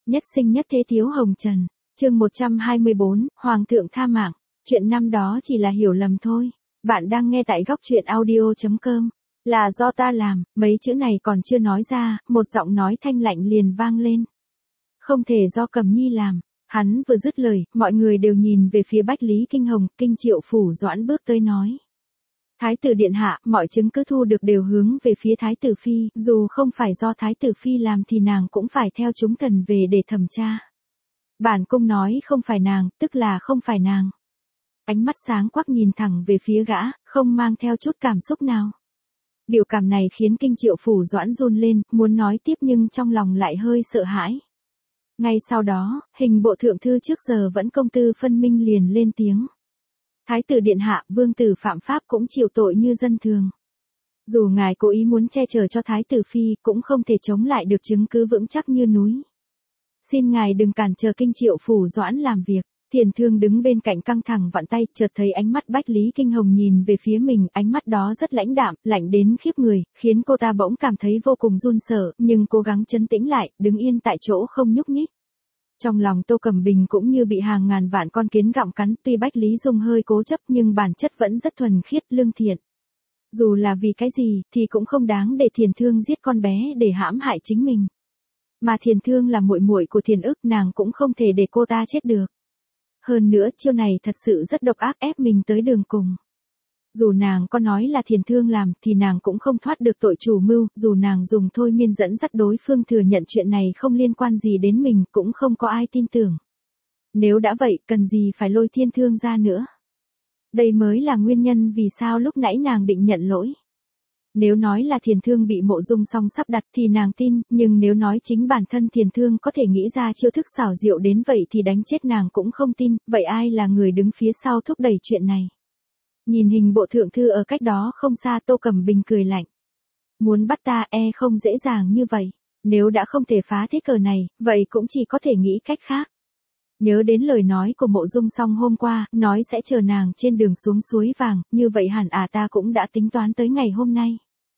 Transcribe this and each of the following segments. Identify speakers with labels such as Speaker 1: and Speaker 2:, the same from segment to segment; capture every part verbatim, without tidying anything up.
Speaker 1: Nhất sinh nhất thế thiếu hồng trần. Chương một trăm hai mươi bốn, Hoàng thượng tha mạng. Chuyện năm đó chỉ là hiểu lầm thôi. Bạn đang nghe tại góc truyện audio chấm com. Là do ta làm, mấy chữ này còn chưa nói ra, một giọng nói thanh lạnh liền vang lên. Không thể do Cẩm Nhi làm. Hắn vừa dứt lời, mọi người đều nhìn về phía Bách Lý Kinh Hồng, Kinh Triệu Phủ Doãn bước tới nói. Thái tử điện hạ, mọi chứng cứ thu được đều hướng về phía Thái tử Phi, dù không phải do Thái tử Phi làm thì nàng cũng phải theo chúng thần về để thẩm tra. Bản cung nói không phải nàng, tức là không phải nàng. Ánh mắt sáng quắc nhìn thẳng về phía gã, không mang theo chút cảm xúc nào. Biểu cảm này khiến Kinh Triệu Phủ Doãn run lên, muốn nói tiếp nhưng trong lòng lại hơi sợ hãi. Ngay sau đó, hình bộ thượng thư trước giờ vẫn công tư phân minh liền lên tiếng. Thái tử điện hạ, vương tử phạm pháp cũng chịu tội như dân thường. Dù ngài cố ý muốn che chở cho Thái tử Phi, cũng không thể chống lại được chứng cứ vững chắc như núi. Xin ngài đừng cản trở Kinh Triệu Phủ Doãn làm việc. Thiền Thương đứng bên cạnh căng thẳng vặn tay, chợt thấy ánh mắt Bách Lý Kinh Hồng nhìn về phía mình, ánh mắt đó rất lãnh đạm, lạnh đến khiếp người, khiến cô ta bỗng cảm thấy vô cùng run sợ, nhưng cố gắng trấn tĩnh lại, đứng yên tại chỗ không nhúc nhích. Trong lòng Tô Cẩm Bình cũng như bị hàng ngàn vạn con kiến gặm cắn, tuy Bách Lý Dung hơi cố chấp nhưng bản chất vẫn rất thuần khiết, lương thiện. Dù là vì cái gì, thì cũng không đáng để Thiền Thương giết con bé để hãm hại chính mình. Mà Thiền Thương là muội muội của Thiền Ức, nàng cũng không thể để cô ta chết được. Hơn nữa, chiêu này thật sự rất độc ác, ép mình tới đường cùng. Dù nàng có nói là Thiền Thương làm, thì nàng cũng không thoát được tội chủ mưu, dù nàng dùng thôi miên dẫn dắt đối phương thừa nhận chuyện này không liên quan gì đến mình, cũng không có ai tin tưởng. Nếu đã vậy, cần gì phải lôi Thiên Thương ra nữa. Đây mới là nguyên nhân vì sao lúc nãy nàng định nhận lỗi. Nếu nói là Thiền Thương bị Mộ Dung Song sắp đặt thì nàng tin, nhưng nếu nói chính bản thân Thiền Thương có thể nghĩ ra chiêu thức xảo diệu đến vậy thì đánh chết nàng cũng không tin, vậy ai là người đứng phía sau thúc đẩy chuyện này? Nhìn hình bộ thượng thư ở cách đó không xa, Tô Cẩm Bình cười lạnh. Muốn bắt ta e không dễ dàng như vậy, nếu đã không thể phá thế cờ này, vậy cũng chỉ có thể nghĩ cách khác. Nhớ đến lời nói của Mộ Dung Song hôm qua, nói sẽ chờ nàng trên đường xuống suối vàng, như vậy hẳn à ta cũng đã tính toán tới ngày hôm nay.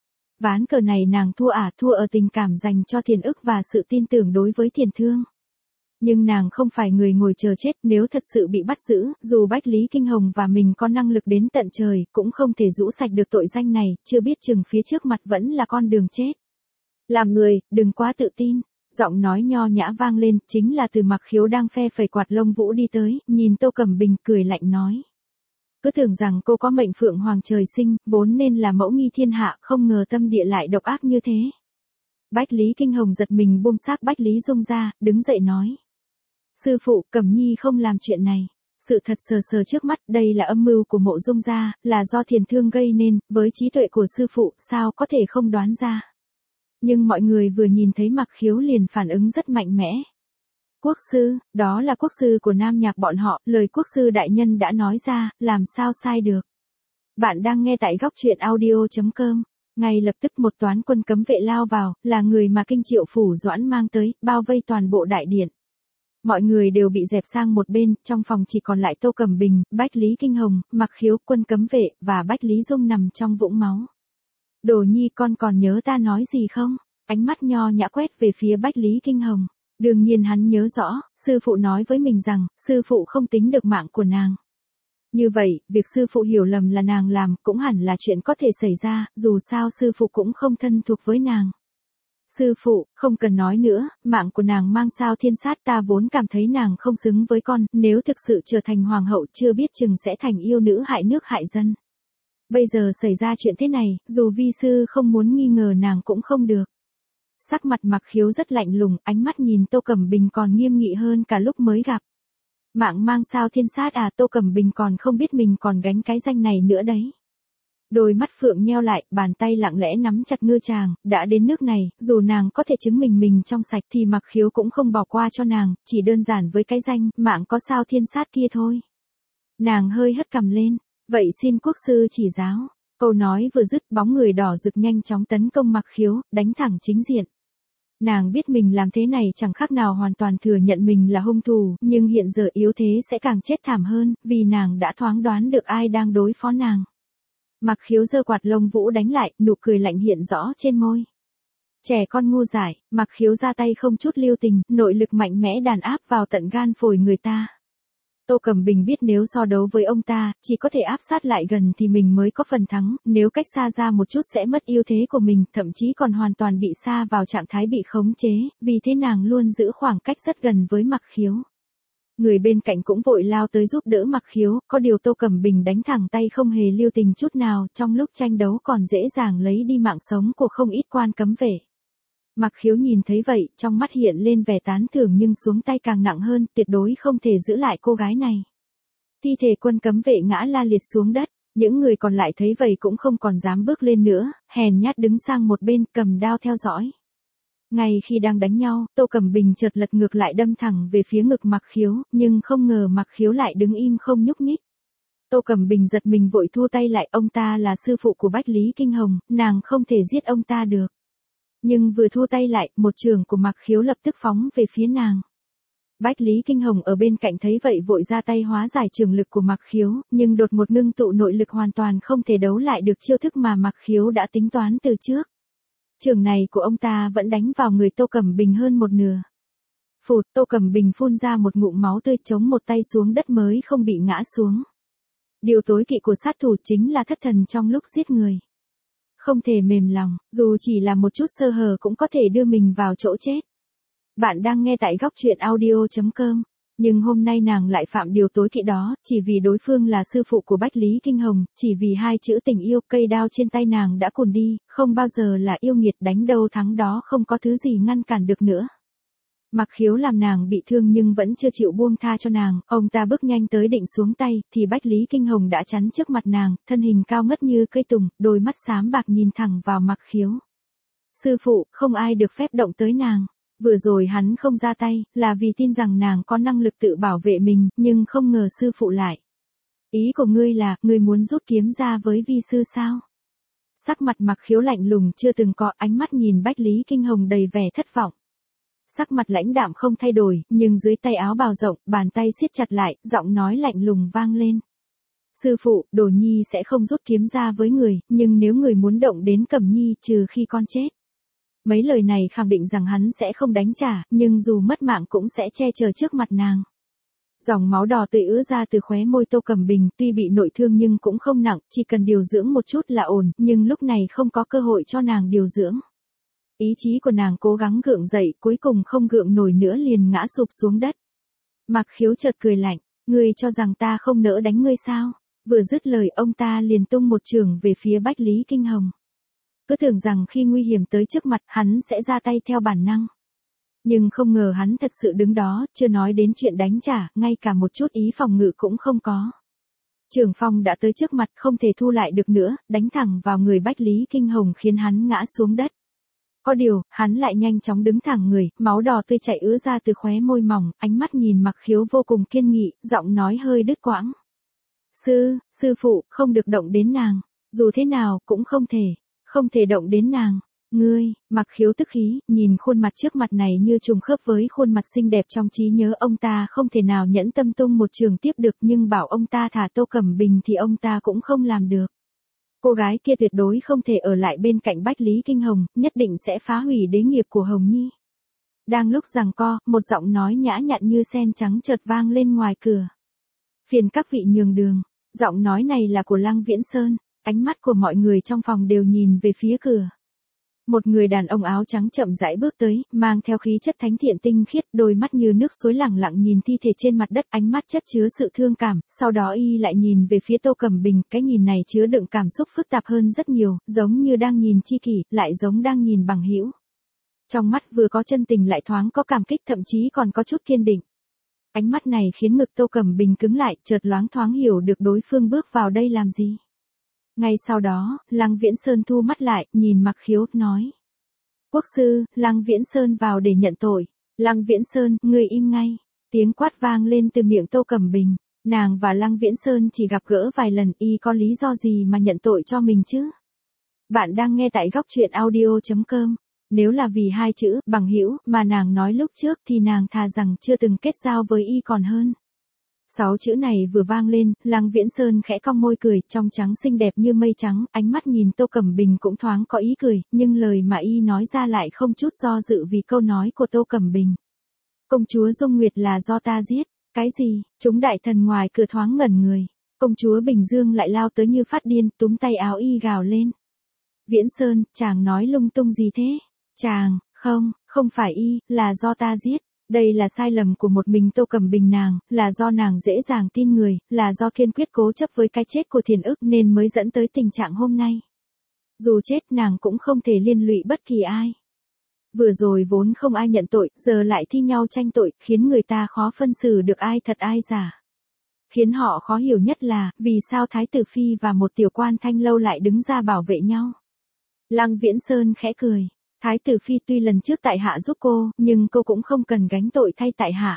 Speaker 1: Ván cờ này nàng thua à, thua ở tình cảm dành cho Thiền Ức và sự tin tưởng đối với Thiền Thương. Nhưng nàng không phải người ngồi chờ chết, nếu thật sự bị bắt giữ, dù Bách Lý Kinh Hồng và mình có năng lực đến tận trời, cũng không thể rũ sạch được tội danh này, chưa biết chừng phía trước mặt vẫn là con đường chết. Làm người, đừng quá tự tin. Giọng nói nho nhã vang lên, chính là từ Mặc Khiếu đang phe phẩy quạt lông vũ đi tới, nhìn Tô Cẩm Bình cười lạnh nói. Cứ tưởng rằng cô có mệnh phượng hoàng trời sinh, vốn nên là mẫu nghi thiên hạ, không ngờ tâm địa lại độc ác như thế. Bách Lý Kinh Hồng giật mình buông xác Bách Lý Dung ra, đứng dậy nói. Sư phụ, Cẩm Nhi không làm chuyện này. Sự thật sờ sờ trước mắt, đây là âm mưu của Mộ Dung gia, là do Thiền Thương gây nên, với trí tuệ của sư phụ, sao có thể không đoán ra. Nhưng mọi người vừa nhìn thấy Mặc Khiếu liền phản ứng rất mạnh mẽ. Quốc sư, đó là quốc sư của Nam Nhạc bọn họ, lời quốc sư đại nhân đã nói ra, làm sao sai được. Bạn đang nghe tại góc truyện audio chấm com. Ngay lập tức một toán quân cấm vệ lao vào, là người mà Kinh Triệu Phủ Doãn mang tới, bao vây toàn bộ đại điện. Mọi người đều bị dẹp sang một bên, trong phòng chỉ còn lại Tô Cẩm Bình, Bách Lý Kinh Hồng, Mặc Khiếu, quân cấm vệ, và Bách Lý Dung nằm trong vũng máu. Đồ Nhi, con còn nhớ ta nói gì không? Ánh mắt nho nhã quét về phía Bách Lý Kinh Hồng. Đương nhiên hắn nhớ rõ, sư phụ nói với mình rằng, sư phụ không tính được mạng của nàng. Như vậy, việc sư phụ hiểu lầm là nàng làm, cũng hẳn là chuyện có thể xảy ra, dù sao sư phụ cũng không thân thuộc với nàng. Sư phụ, không cần nói nữa, mạng của nàng mang sao thiên sát, ta vốn cảm thấy nàng không xứng với con, nếu thực sự trở thành hoàng hậu chưa biết chừng sẽ thành yêu nữ hại nước hại dân. Bây giờ xảy ra chuyện thế này, dù vi sư không muốn nghi ngờ nàng cũng không được. Sắc mặt Mặc Khiếu rất lạnh lùng, ánh mắt nhìn Tô Cẩm Bình còn nghiêm nghị hơn cả lúc mới gặp. Mạng mang sao thiên sát à, Tô Cẩm Bình còn không biết mình còn gánh cái danh này nữa đấy. Đôi mắt phượng nheo lại, bàn tay lặng lẽ nắm chặt ngư tràng, đã đến nước này, dù nàng có thể chứng minh mình trong sạch thì Mặc Khiếu cũng không bỏ qua cho nàng, chỉ đơn giản với cái danh, mạng có sao thiên sát kia thôi. Nàng hơi hất cằm lên, vậy xin quốc sư chỉ giáo. Câu nói vừa dứt, bóng người đỏ rực nhanh chóng tấn công Mặc Khiếu, đánh thẳng chính diện. Nàng biết mình làm thế này chẳng khác nào hoàn toàn thừa nhận mình là hung thủ, nhưng hiện giờ yếu thế sẽ càng chết thảm hơn, vì nàng đã thoáng đoán được ai đang đối phó nàng. Mặc Khiếu giơ quạt lông vũ đánh lại, nụ cười lạnh hiện rõ trên môi. Trẻ con ngu dại, Mặc Khiếu ra tay không chút lưu tình, nội lực mạnh mẽ đàn áp vào tận gan phổi người ta. Tô Cẩm Bình biết nếu so đấu với ông ta, chỉ có thể áp sát lại gần thì mình mới có phần thắng, nếu cách xa ra một chút sẽ mất ưu thế của mình, thậm chí còn hoàn toàn bị sa vào trạng thái bị khống chế, vì thế nàng luôn giữ khoảng cách rất gần với Mặc Khiếu. Người bên cạnh cũng vội lao tới giúp đỡ Mặc Khiếu, có điều Tô Cẩm Bình đánh thẳng tay không hề lưu tình chút nào, trong lúc tranh đấu còn dễ dàng lấy đi mạng sống của không ít quan cấm vệ. Mặc Khiếu nhìn thấy vậy, trong mắt hiện lên vẻ tán thưởng nhưng xuống tay càng nặng hơn, tuyệt đối không thể giữ lại cô gái này. Thi thể quân cấm vệ ngã la liệt xuống đất, những người còn lại thấy vậy cũng không còn dám bước lên nữa, hèn nhát đứng sang một bên, cầm đao theo dõi. Ngay khi đang đánh nhau, Tô Cẩm Bình chợt lật ngược lại đâm thẳng về phía ngực Mặc Khiếu, nhưng không ngờ Mặc Khiếu lại đứng im không nhúc nhích. Tô Cẩm Bình giật mình vội thu tay lại, ông ta là sư phụ của Bách Lý Kinh Hồng, nàng không thể giết ông ta được. Nhưng vừa thu tay lại, một chưởng của Mặc Khiếu lập tức phóng về phía nàng. Bách Lý Kinh Hồng ở bên cạnh thấy vậy vội ra tay hóa giải chưởng lực của Mặc Khiếu, nhưng đột một ngưng tụ nội lực hoàn toàn không thể đấu lại được chiêu thức mà Mặc Khiếu đã tính toán từ trước. Chưởng này của ông ta vẫn đánh vào người Tô Cẩm Bình hơn một nửa. Phụt, Tô Cẩm Bình phun ra một ngụm máu tươi, chống một tay xuống đất mới không bị ngã xuống. Điều tối kỵ của sát thủ chính là thất thần trong lúc giết người. Không thể mềm lòng, dù chỉ là một chút sơ hở cũng có thể đưa mình vào chỗ chết. Bạn đang nghe tại góc truyện audio chấm com. Nhưng hôm nay nàng lại phạm điều tối kỵ đó, chỉ vì đối phương là sư phụ của Bách Lý Kinh Hồng, chỉ vì hai chữ tình yêu, cây đao trên tay nàng đã cùn đi, không bao giờ là yêu nghiệt, đánh đâu thắng đó, không có thứ gì ngăn cản được nữa. Mặc Khiếu làm nàng bị thương nhưng vẫn chưa chịu buông tha cho nàng, ông ta bước nhanh tới định xuống tay, thì Bách Lý Kinh Hồng đã chắn trước mặt nàng, thân hình cao ngất như cây tùng, đôi mắt xám bạc nhìn thẳng vào Mặc Khiếu. Sư phụ, không ai được phép động tới nàng. Vừa rồi hắn không ra tay, là vì tin rằng nàng có năng lực tự bảo vệ mình, nhưng không ngờ sư phụ lại. Ý của ngươi là, ngươi muốn rút kiếm ra với vi sư sao? Sắc mặt Mặc Khiếu lạnh lùng chưa từng có, ánh mắt nhìn Bách Lý Kinh Hồng đầy vẻ thất vọng. Sắc mặt lãnh đạm không thay đổi, nhưng dưới tay áo bào rộng, bàn tay siết chặt lại, giọng nói lạnh lùng vang lên. Sư phụ, Đồ Nhi sẽ không rút kiếm ra với người, nhưng nếu người muốn động đến Cẩm Nhi trừ khi con chết. Mấy lời này khẳng định rằng hắn sẽ không đánh trả, nhưng dù mất mạng cũng sẽ che chở trước mặt nàng. Dòng máu đỏ tươi ứa ra từ khóe môi Tô Cẩm Bình, tuy bị nội thương nhưng cũng không nặng, chỉ cần điều dưỡng một chút là ổn, nhưng lúc này không có cơ hội cho nàng điều dưỡng. Ý chí của nàng cố gắng gượng dậy, cuối cùng không gượng nổi nữa liền ngã sụp xuống đất. Mặc Khiếu chợt cười lạnh, ngươi cho rằng ta không nỡ đánh ngươi sao? Vừa dứt lời ông ta liền tung một chưởng về phía Bách Lý Kinh Hồng. Cứ tưởng rằng khi nguy hiểm tới trước mặt hắn sẽ ra tay theo bản năng. Nhưng không ngờ hắn thật sự đứng đó, chưa nói đến chuyện đánh trả, ngay cả một chút ý phòng ngự cũng không có. Trường phong đã tới trước mặt không thể thu lại được nữa, đánh thẳng vào người Bách Lý Kinh Hồng khiến hắn ngã xuống đất. Có điều, hắn lại nhanh chóng đứng thẳng người, máu đỏ tươi chảy ứa ra từ khóe môi mỏng, ánh mắt nhìn Mặc Khiếu vô cùng kiên nghị, giọng nói hơi đứt quãng. Sư, sư phụ, không được động đến nàng. Dù thế nào, cũng không thể. Không thể động đến nàng. Ngươi, Mặc Khiếu tức khí, nhìn khuôn mặt trước mặt này như trùng khớp với khuôn mặt xinh đẹp trong trí nhớ ông ta không thể nào nhẫn tâm tung một trường tiếp được nhưng bảo ông ta thả Tô Cẩm Bình thì ông ta cũng không làm được. Cô gái kia tuyệt đối không thể ở lại bên cạnh Bách Lý Kinh Hồng, nhất định sẽ phá hủy đế nghiệp của Hồng Nhi. Đang lúc giằng co, một giọng nói nhã nhặn như sen trắng chợt vang lên ngoài cửa. Phiền các vị nhường đường. Giọng nói này là của Lăng Viễn Sơn, ánh mắt của mọi người trong phòng đều nhìn về phía cửa. Một người đàn ông áo trắng chậm rãi bước tới, mang theo khí chất thánh thiện tinh khiết, đôi mắt như nước suối lẳng lặng nhìn thi thể trên mặt đất, ánh mắt chất chứa sự thương cảm, sau đó y lại nhìn về phía Tô Cẩm Bình, cái nhìn này chứa đựng cảm xúc phức tạp hơn rất nhiều, giống như đang nhìn tri kỷ, lại giống đang nhìn bằng hữu. Trong mắt vừa có chân tình lại thoáng có cảm kích, thậm chí còn có chút kiên định. Ánh mắt này khiến ngực Tô Cẩm Bình cứng lại, chợt loáng thoáng hiểu được đối phương bước vào đây làm gì. Ngay sau đó, Lăng Viễn Sơn thu mắt lại, nhìn Mặc Khiếu, nói. Quốc sư, Lăng Viễn Sơn vào để nhận tội. Lăng Viễn Sơn, ngươi im ngay. Tiếng quát vang lên từ miệng Tô Cẩm Bình. Nàng và Lăng Viễn Sơn chỉ gặp gỡ vài lần, y có lý do gì mà nhận tội cho mình chứ? Bạn đang nghe tại góc truyện audio chấm com. Nếu là vì hai chữ, bằng hữu, mà nàng nói lúc trước thì nàng thà rằng chưa từng kết giao với y còn hơn. Sáu chữ này vừa vang lên, Lăng Viễn Sơn khẽ cong môi cười, trong trắng xinh đẹp như mây trắng, ánh mắt nhìn Tô Cẩm Bình cũng thoáng có ý cười, nhưng lời mà y nói ra lại không chút do dự vì câu nói của Tô Cẩm Bình. Công chúa Dung Nguyệt là do ta giết, cái gì? Chúng đại thần ngoài cửa thoáng ngẩn người. Công chúa Bình Dương lại lao tới như phát điên, túm tay áo y gào lên. Viễn Sơn, chàng nói lung tung gì thế? Chàng, không, không phải y, là do ta giết. Đây là sai lầm của một mình Tô Cẩm Bình nàng, là do nàng dễ dàng tin người, là do kiên quyết cố chấp với cái chết của Thiền Ức nên mới dẫn tới tình trạng hôm nay. Dù chết nàng cũng không thể liên lụy bất kỳ ai. Vừa rồi vốn không ai nhận tội, giờ lại thi nhau tranh tội, khiến người ta khó phân xử được ai thật ai giả. Khiến họ khó hiểu nhất là, vì sao Thái tử Phi và một tiểu quan thanh lâu lại đứng ra bảo vệ nhau. Lăng Viễn Sơn khẽ cười. Thái tử Phi tuy lần trước tại hạ giúp cô, nhưng cô cũng không cần gánh tội thay tại hạ.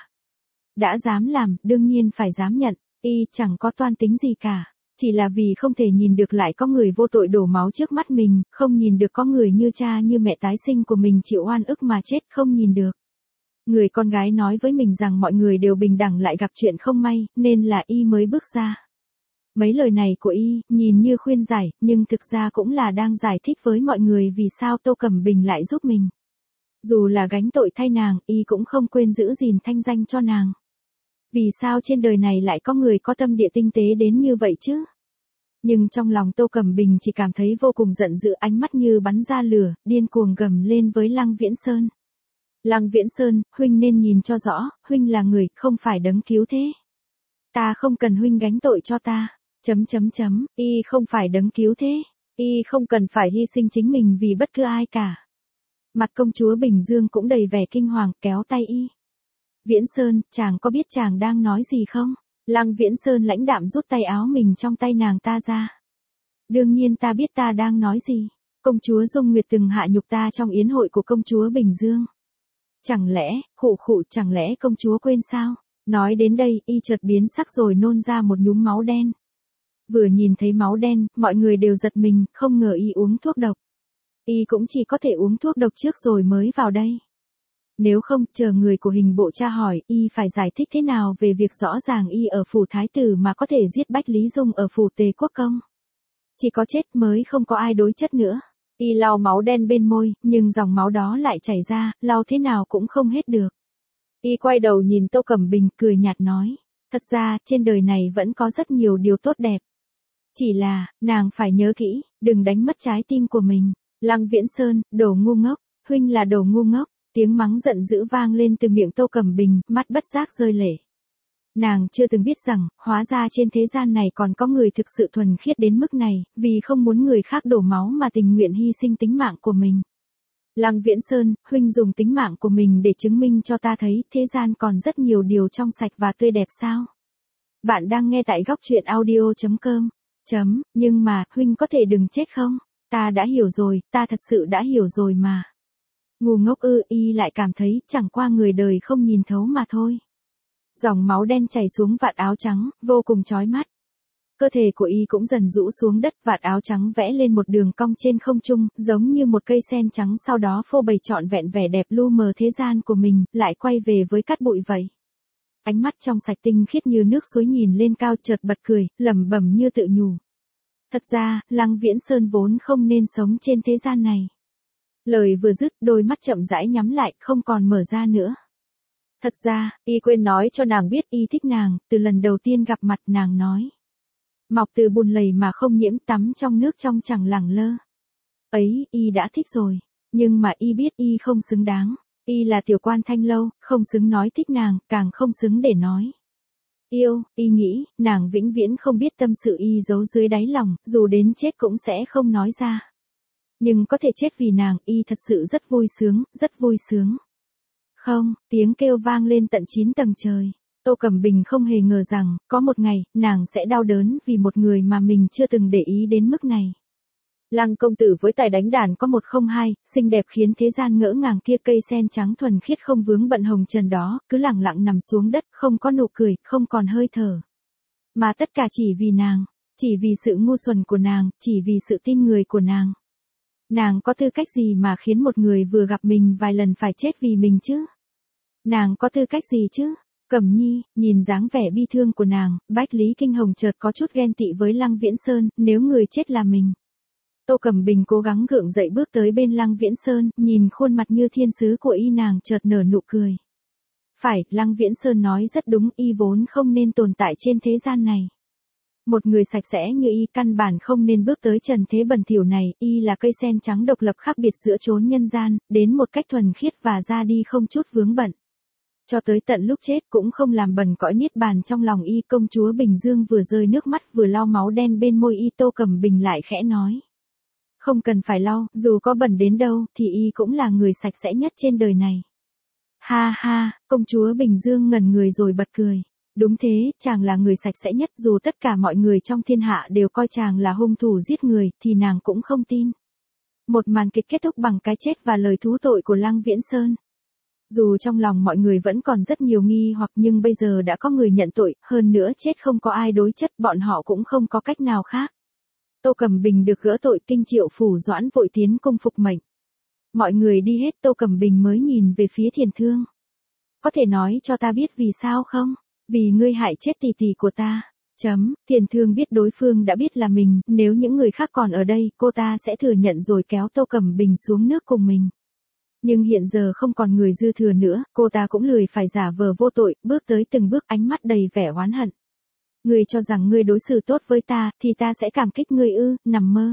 Speaker 1: Đã dám làm, đương nhiên phải dám nhận, y chẳng có toan tính gì cả. Chỉ là vì không thể nhìn được lại có người vô tội đổ máu trước mắt mình, không nhìn được có người như cha như mẹ tái sinh của mình chịu oan ức mà chết, không nhìn được. Người con gái nói với mình rằng mọi người đều bình đẳng lại gặp chuyện không may, nên là y mới bước ra. Mấy lời này của y, nhìn như khuyên giải, nhưng thực ra cũng là đang giải thích với mọi người vì sao Tô Cẩm Bình lại giúp mình. Dù là gánh tội thay nàng, y cũng không quên giữ gìn thanh danh cho nàng. Vì sao trên đời này lại có người có tâm địa tinh tế đến như vậy chứ? Nhưng trong lòng Tô Cẩm Bình chỉ cảm thấy vô cùng giận dữ, ánh mắt như bắn ra lửa, điên cuồng gầm lên với Lăng Viễn Sơn. Lăng Viễn Sơn, huynh nên nhìn cho rõ, huynh là người, không phải đấng cứu thế. Ta không cần huynh gánh tội cho ta. Chấm chấm chấm, y không phải đấng cứu thế, y không cần phải hy sinh chính mình vì bất cứ ai cả. Mặt công chúa Bình Dương cũng đầy vẻ kinh hoàng, kéo tay y. Viễn Sơn, chàng có biết chàng đang nói gì không? Lăng Viễn Sơn lãnh đạm rút tay áo mình trong tay nàng ta ra. Đương nhiên ta biết ta đang nói gì. Công chúa Dung Nguyệt từng hạ nhục ta trong yến hội của công chúa Bình Dương. Chẳng lẽ, khụ khụ, chẳng lẽ công chúa quên sao? Nói đến đây, y chợt biến sắc rồi nôn ra một nhúm máu đen. Vừa nhìn thấy máu đen, mọi người đều giật mình, không ngờ y uống thuốc độc. Y cũng chỉ có thể uống thuốc độc trước rồi mới vào đây. Nếu không, chờ người của hình bộ tra hỏi, y phải giải thích thế nào về việc rõ ràng y ở phủ thái tử mà có thể giết Bách Lý Dung ở phủ Tề Quốc Công. Chỉ có chết mới không có ai đối chất nữa. Y lau máu đen bên môi, nhưng dòng máu đó lại chảy ra, lau thế nào cũng không hết được. Y quay đầu nhìn Tô Cẩm Bình, cười nhạt nói. Thật ra, trên đời này vẫn có rất nhiều điều tốt đẹp. Chỉ là, nàng phải nhớ kỹ, đừng đánh mất trái tim của mình. Lăng Viễn Sơn, đồ ngu ngốc, huynh là đồ ngu ngốc. Tiếng mắng giận dữ vang lên từ miệng Tô Cẩm Bình, mắt bất giác rơi lệ. Nàng chưa từng biết rằng, hóa ra trên thế gian này còn có người thực sự thuần khiết đến mức này, vì không muốn người khác đổ máu mà tình nguyện hy sinh tính mạng của mình. Lăng Viễn Sơn, huynh dùng tính mạng của mình để chứng minh cho ta thấy thế gian còn rất nhiều điều trong sạch và tươi đẹp sao? Bạn đang nghe tại góc truyện audio chấm com. Chấm, nhưng mà, huynh có thể đừng chết không? Ta đã hiểu rồi, ta thật sự đã hiểu rồi mà. Ngu ngốc ư, y lại cảm thấy chẳng qua người đời không nhìn thấu mà thôi. Dòng máu đen chảy xuống vạt áo trắng, vô cùng chói mắt. Cơ thể của y cũng dần rũ xuống đất, vạt áo trắng vẽ lên một đường cong trên không trung, giống như một cây sen trắng, sau đó phô bày trọn vẹn vẻ đẹp lu mờ thế gian của mình, lại quay về với cát bụi vậy. Ánh mắt trong sạch tinh khiết như nước suối nhìn lên cao, chợt bật cười, lẩm bẩm như tự nhủ. Thật ra, Lăng Viễn Sơn vốn không nên sống trên thế gian này. Lời vừa dứt, đôi mắt chậm rãi nhắm lại, không còn mở ra nữa. Thật ra, y quên nói cho nàng biết y thích nàng, từ lần đầu tiên gặp mặt nàng nói. Mọc từ bùn lầy mà không nhiễm, tắm trong nước trong chẳng lẳng lơ. Ấy, y đã thích rồi, nhưng mà y biết y không xứng đáng. Y là tiểu quan thanh lâu, không xứng nói thích nàng, càng không xứng để nói. Yêu, y nghĩ, nàng vĩnh viễn không biết tâm sự y giấu dưới đáy lòng, dù đến chết cũng sẽ không nói ra. Nhưng có thể chết vì nàng, y thật sự rất vui sướng, rất vui sướng. Không, tiếng kêu vang lên tận chín tầng trời. Tô Cẩm Bình không hề ngờ rằng, có một ngày, nàng sẽ đau đớn vì một người mà mình chưa từng để ý đến mức này. Lăng công tử với tài đánh đàn có một không hai, xinh đẹp khiến thế gian ngỡ ngàng kia, cây sen trắng thuần khiết không vướng bận hồng trần đó, cứ lẳng lặng nằm xuống đất, không có nụ cười, không còn hơi thở. Mà tất cả chỉ vì nàng, chỉ vì sự ngu xuẩn của nàng, chỉ vì sự tin người của nàng. Nàng có tư cách gì mà khiến một người vừa gặp mình vài lần phải chết vì mình chứ? Nàng có tư cách gì chứ? Cẩm Nhi, nhìn dáng vẻ bi thương của nàng, Bách Lý Kinh Hồng chợt có chút ghen tị với Lăng Viễn Sơn, nếu người chết là mình. Tô Cẩm Bình cố gắng gượng dậy bước tới bên Lăng Viễn Sơn, nhìn khuôn mặt như thiên sứ của y, nàng chợt nở nụ cười. Phải, Lăng Viễn Sơn nói rất đúng, y vốn không nên tồn tại trên thế gian này. Một người sạch sẽ như y căn bản không nên bước tới trần thế bẩn thỉu này, y là cây sen trắng độc lập khác biệt giữa chốn nhân gian, đến một cách thuần khiết và ra đi không chút vướng bận. Cho tới tận lúc chết cũng không làm bẩn cõi niết bàn trong lòng y. Công chúa Bình Dương vừa rơi nước mắt vừa lau máu đen bên môi y. Tô Cẩm Bình lại khẽ nói. Không cần phải lau, dù có bẩn đến đâu thì y cũng là người sạch sẽ nhất trên đời này. Ha ha, công chúa Bình Dương ngẩn người rồi bật cười. Đúng thế, chàng là người sạch sẽ nhất, dù tất cả mọi người trong thiên hạ đều coi chàng là hung thủ giết người thì nàng cũng không tin. Một màn kịch kết thúc bằng cái chết và lời thú tội của Lăng Viễn Sơn. Dù trong lòng mọi người vẫn còn rất nhiều nghi hoặc nhưng bây giờ đã có người nhận tội, hơn nữa chết không có ai đối chất, bọn họ cũng không có cách nào khác. Tô Cẩm Bình được gỡ tội, Kinh Triệu Phủ Doãn vội tiến cung phục mệnh. Mọi người đi hết, Tô Cẩm Bình mới nhìn về phía Thiền Thương. Có thể nói cho ta biết vì sao không? Vì ngươi hại chết tỷ tỷ của ta. Chấm, Thiền Thương biết đối phương đã biết là mình, nếu những người khác còn ở đây, cô ta sẽ thừa nhận rồi kéo Tô Cẩm Bình xuống nước cùng mình. Nhưng hiện giờ không còn người dư thừa nữa, cô ta cũng lười phải giả vờ vô tội, bước tới từng bước, ánh mắt đầy vẻ oán hận. Ngươi cho rằng ngươi đối xử tốt với ta, thì ta sẽ cảm kích ngươi ư? Nằm mơ.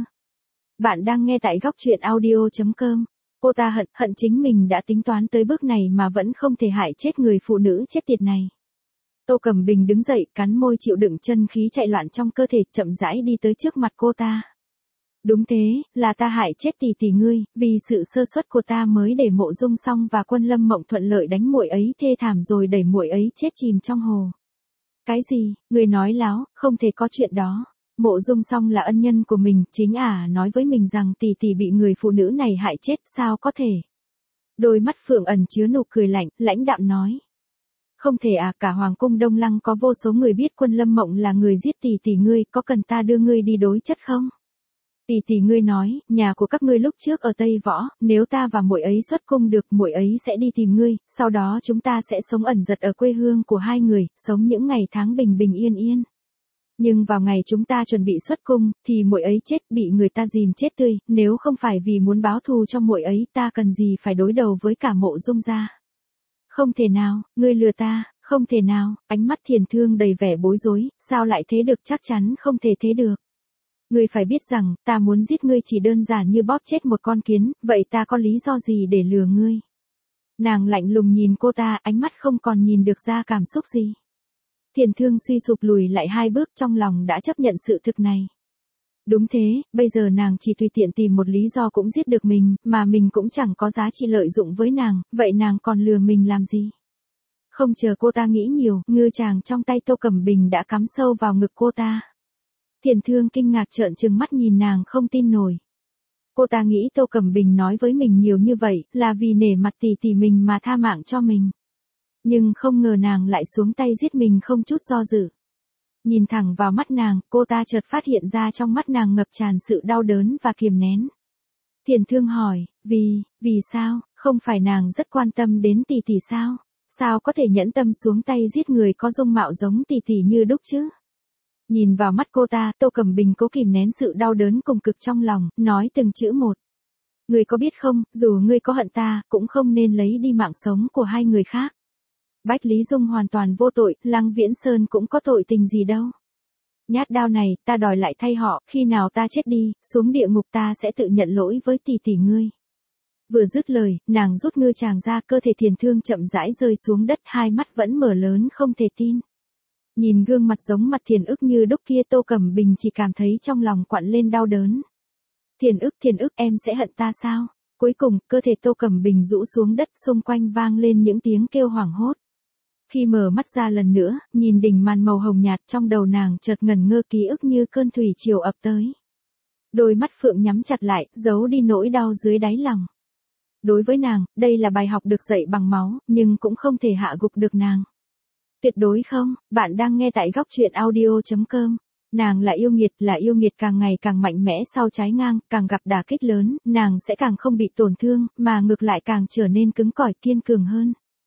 Speaker 1: Bạn đang nghe tại góc truyện audio chấm com. Cô ta hận, hận chính mình đã tính toán tới bước này mà vẫn không thể hại chết người phụ nữ chết tiệt này. Tô Cẩm Bình đứng dậy, cắn môi chịu đựng chân khí chạy loạn trong cơ thể, chậm rãi đi tới trước mặt cô ta. Đúng thế, là ta hại chết tỷ tỷ ngươi, vì sự sơ suất của ta mới để Mộ Dung Song và Quân Lâm Mộng thuận lợi đánh muội ấy thê thảm rồi đẩy muội ấy chết chìm trong hồ. Cái gì? Ngươi nói láo, không thể có chuyện đó. Mộ Dung Song là ân nhân của mình, chính ả à nói với mình rằng tỷ tỷ bị người phụ nữ này hại chết, sao có thể? Đôi mắt Phượng ẩn chứa nụ cười lạnh, lãnh đạm nói. Không thể à, cả Hoàng cung Đông Lăng có vô số người biết Quân Lâm Mộng là người giết tỷ tỷ ngươi, có cần ta đưa ngươi đi đối chất không? Tỷ tỷ ngươi nói, nhà của các ngươi lúc trước ở Tây Võ, nếu ta và muội ấy xuất cung được, muội ấy sẽ đi tìm ngươi, sau đó chúng ta sẽ sống ẩn giật ở quê hương của hai người, sống những ngày tháng bình bình yên yên. Nhưng vào ngày chúng ta chuẩn bị xuất cung, thì muội ấy chết, bị người ta dìm chết tươi, nếu không phải vì muốn báo thù cho muội ấy, ta cần gì phải đối đầu với cả Mộ Dung gia. Không thể nào, ngươi lừa ta, không thể nào. Ánh mắt Thiền Thương đầy vẻ bối rối, sao lại thế được, chắc chắn không thể thế được. Ngươi phải biết rằng, ta muốn giết ngươi chỉ đơn giản như bóp chết một con kiến, vậy ta có lý do gì để lừa ngươi? Nàng lạnh lùng nhìn cô ta, ánh mắt không còn nhìn được ra cảm xúc gì. Thiền Thương suy sụp lùi lại hai bước, trong lòng đã chấp nhận sự thực này. Đúng thế, bây giờ nàng chỉ tùy tiện tìm một lý do cũng giết được mình, mà mình cũng chẳng có giá trị lợi dụng với nàng, vậy nàng còn lừa mình làm gì? Không chờ cô ta nghĩ nhiều, ngư chàng trong tay Tô Cẩm Bình đã cắm sâu vào ngực cô ta. Thiền Thương kinh ngạc trợn trừng mắt nhìn nàng không tin nổi. Cô ta nghĩ Tô Cẩm Bình nói với mình nhiều như vậy, là vì nể mặt tỷ tỷ mình mà tha mạng cho mình. Nhưng không ngờ nàng lại xuống tay giết mình không chút do dự. Nhìn thẳng vào mắt nàng, cô ta chợt phát hiện ra trong mắt nàng ngập tràn sự đau đớn và kiềm nén. Thiền Thương hỏi, vì, vì sao, không phải nàng rất quan tâm đến tỷ tỷ sao? Sao có thể nhẫn tâm xuống tay giết người có dung mạo giống tỷ tỷ như đúc chứ? Nhìn vào mắt cô ta, Tô Cẩm Bình cố kìm nén sự đau đớn cùng cực trong lòng, nói từng chữ một. Ngươi có biết không, dù ngươi có hận ta, cũng không nên lấy đi mạng sống của hai người khác. Bách Lý Dung hoàn toàn vô tội, Lăng Viễn Sơn cũng có tội tình gì đâu. Nhát đao này, ta đòi lại thay họ, khi nào ta chết đi, xuống địa ngục ta sẽ tự nhận lỗi với tỷ tỷ ngươi. Vừa dứt lời, nàng rút ngư chàng ra, cơ thể Thiền Thương chậm rãi rơi xuống đất, hai mắt vẫn mở lớn không thể tin. Nhìn gương mặt giống mặt Thiền Ức như đúc kia, Tô Cẩm Bình chỉ cảm thấy trong lòng quặn lên đau đớn. Thiền Ức, Thiền Ức, em sẽ hận ta sao? Cuối cùng, cơ thể Tô Cẩm Bình rũ xuống đất, xung quanh vang lên những tiếng kêu hoảng hốt. Khi mở mắt ra lần nữa, nhìn đỉnh màn màu hồng nhạt, trong đầu nàng chợt ngẩn ngơ, ký ức như cơn thủy triều ập tới. Đôi mắt Phượng nhắm chặt lại, giấu đi nỗi đau dưới đáy lòng. Đối với nàng, đây là bài học được dạy bằng máu, nhưng cũng không thể hạ gục được nàng. Tuyệt đối không. Bạn đang nghe tại góc truyện audio chấm com. Nàng là yêu nghiệt, là yêu nghiệt càng ngày càng mạnh mẽ sau trái ngang, càng gặp đả kích lớn, nàng sẽ càng không bị tổn thương, mà ngược lại càng trở nên cứng cỏi kiên cường hơn.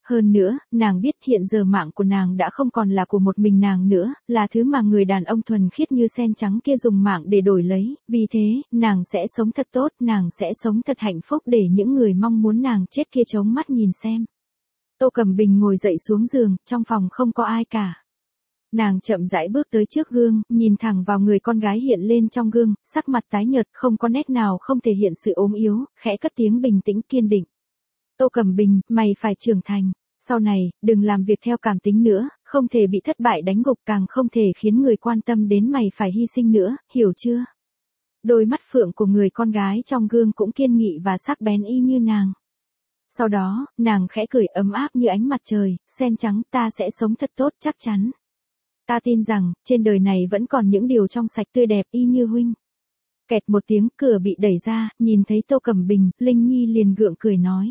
Speaker 1: Hơn nữa, nàng biết hiện giờ mạng của nàng đã không còn là của một mình nàng nữa, là thứ mà người đàn ông thuần khiết như sen trắng kia dùng mạng để đổi lấy, vì thế, nàng sẽ sống thật tốt, nàng sẽ sống thật hạnh phúc để những người mong muốn nàng chết kia trống mắt nhìn xem. Tô Cẩm Bình ngồi dậy xuống giường, trong phòng không có ai cả. Nàng chậm rãi bước tới trước gương, nhìn thẳng vào người con gái hiện lên trong gương, sắc mặt tái nhợt không có nét nào không thể hiện sự ốm yếu, khẽ cất tiếng bình tĩnh kiên định. Tô Cẩm Bình, mày phải trưởng thành. Sau này, đừng làm việc theo cảm tính nữa, không thể bị thất bại đánh gục, càng không thể khiến người quan tâm đến mày phải hy sinh nữa, hiểu chưa? Đôi mắt phượng của người con gái trong gương cũng kiên nghị và sắc bén y như nàng. Sau đó, nàng khẽ cười ấm áp như ánh mặt trời, sen trắng, ta sẽ sống thật tốt chắc chắn. Ta tin rằng, trên đời này vẫn còn những điều trong sạch tươi đẹp y như huynh. Kẹt một tiếng, cửa bị đẩy ra, nhìn thấy Tô Cẩm Bình, Linh Nhi liền gượng cười nói.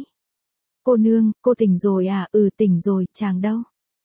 Speaker 1: Cô nương, cô tỉnh rồi à? Ừ, tỉnh rồi, chàng đâu?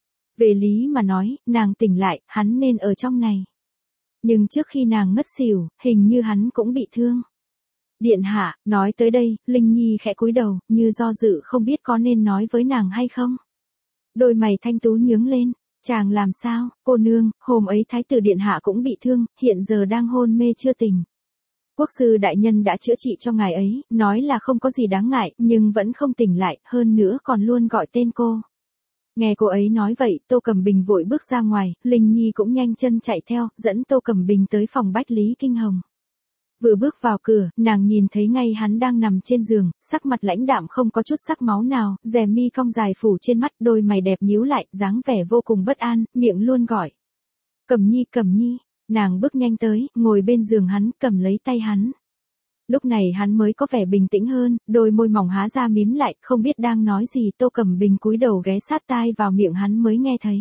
Speaker 1: Về lý mà nói, nàng tỉnh lại, hắn nên ở trong này. Nhưng trước khi nàng ngất xỉu, hình như hắn cũng bị thương. Điện hạ, nói tới đây, Linh Nhi khẽ cúi đầu, như do dự không biết có nên nói với nàng hay không. Đôi mày thanh tú nhướng lên, chàng làm sao? Cô nương, hôm ấy thái tử điện hạ cũng bị thương, hiện giờ đang hôn mê chưa tỉnh. Quốc sư đại nhân đã chữa trị cho ngài ấy, nói là không có gì đáng ngại, nhưng vẫn không tỉnh lại, hơn nữa còn luôn gọi tên cô. Nghe cô ấy nói vậy, Tô Cẩm Bình vội bước ra ngoài, Linh Nhi cũng nhanh chân chạy theo, dẫn Tô Cẩm Bình tới phòng Bách Lý Kinh Hồng. Vừa bước vào cửa, nàng nhìn thấy ngay hắn đang nằm trên giường, sắc mặt lãnh đạm không có chút sắc máu nào, rè mi cong dài phủ trên mắt, đôi mày đẹp nhíu lại, dáng vẻ vô cùng bất an, miệng luôn gọi. Cẩm Nhi, Cẩm Nhi. Nàng bước nhanh tới, ngồi bên giường hắn, cầm lấy tay hắn. Lúc này hắn mới có vẻ bình tĩnh hơn, đôi môi mỏng há ra mím lại, không biết đang nói gì. Tô Cẩm Bình cúi đầu ghé sát tai vào miệng hắn mới nghe thấy.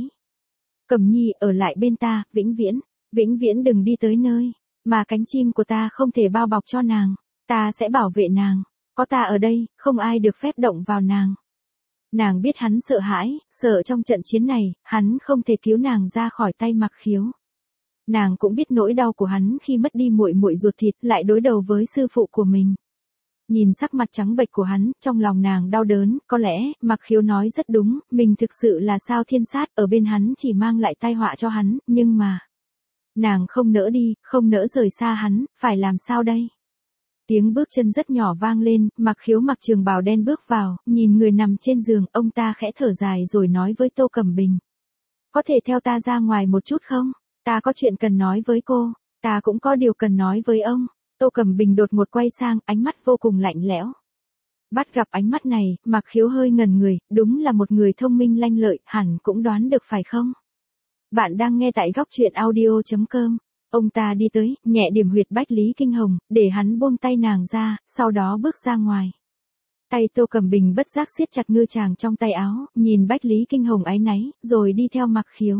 Speaker 1: Cẩm Nhi, ở lại bên ta, vĩnh viễn, vĩnh viễn đừng đi tới nơi mà cánh chim của ta không thể bao bọc cho nàng. Ta sẽ bảo vệ nàng, có ta ở đây, không ai được phép động vào nàng. Nàng biết hắn sợ hãi, sợ trong trận chiến này, hắn không thể cứu nàng ra khỏi tay Mặc Khiếu. Nàng cũng biết nỗi đau của hắn khi mất đi muội muội ruột thịt, lại đối đầu với sư phụ của mình. Nhìn sắc mặt trắng bệch của hắn, trong lòng nàng đau đớn, có lẽ, Mặc Khiếu nói rất đúng, mình thực sự là sao thiên sát, ở bên hắn chỉ mang lại tai họa cho hắn, nhưng mà... Nàng không nỡ đi, không nỡ rời xa hắn, phải làm sao đây? Tiếng bước chân rất nhỏ vang lên, Mặc Khiếu mặc trường bào đen bước vào, nhìn người nằm trên giường, ông ta khẽ thở dài rồi nói với Tô Cẩm Bình. Có thể theo ta ra ngoài một chút không? Ta có chuyện cần nói với cô, ta cũng có điều cần nói với ông. Tô Cẩm Bình đột ngột quay sang, ánh mắt vô cùng lạnh lẽo. Bắt gặp ánh mắt này, Mặc Khiếu hơi ngẩn người, đúng là một người thông minh lanh lợi, hẳn cũng đoán được phải không? Bạn đang nghe tại góc truyện audio chấm com. Ông ta đi tới, nhẹ điểm huyệt Bách Lý Kinh Hồng, để hắn buông tay nàng ra, sau đó bước ra ngoài. Tay Tô Cẩm Bình bất giác siết chặt ngư tràng trong tay áo, nhìn Bách Lý Kinh Hồng áy náy, rồi đi theo Mặc Khiếu.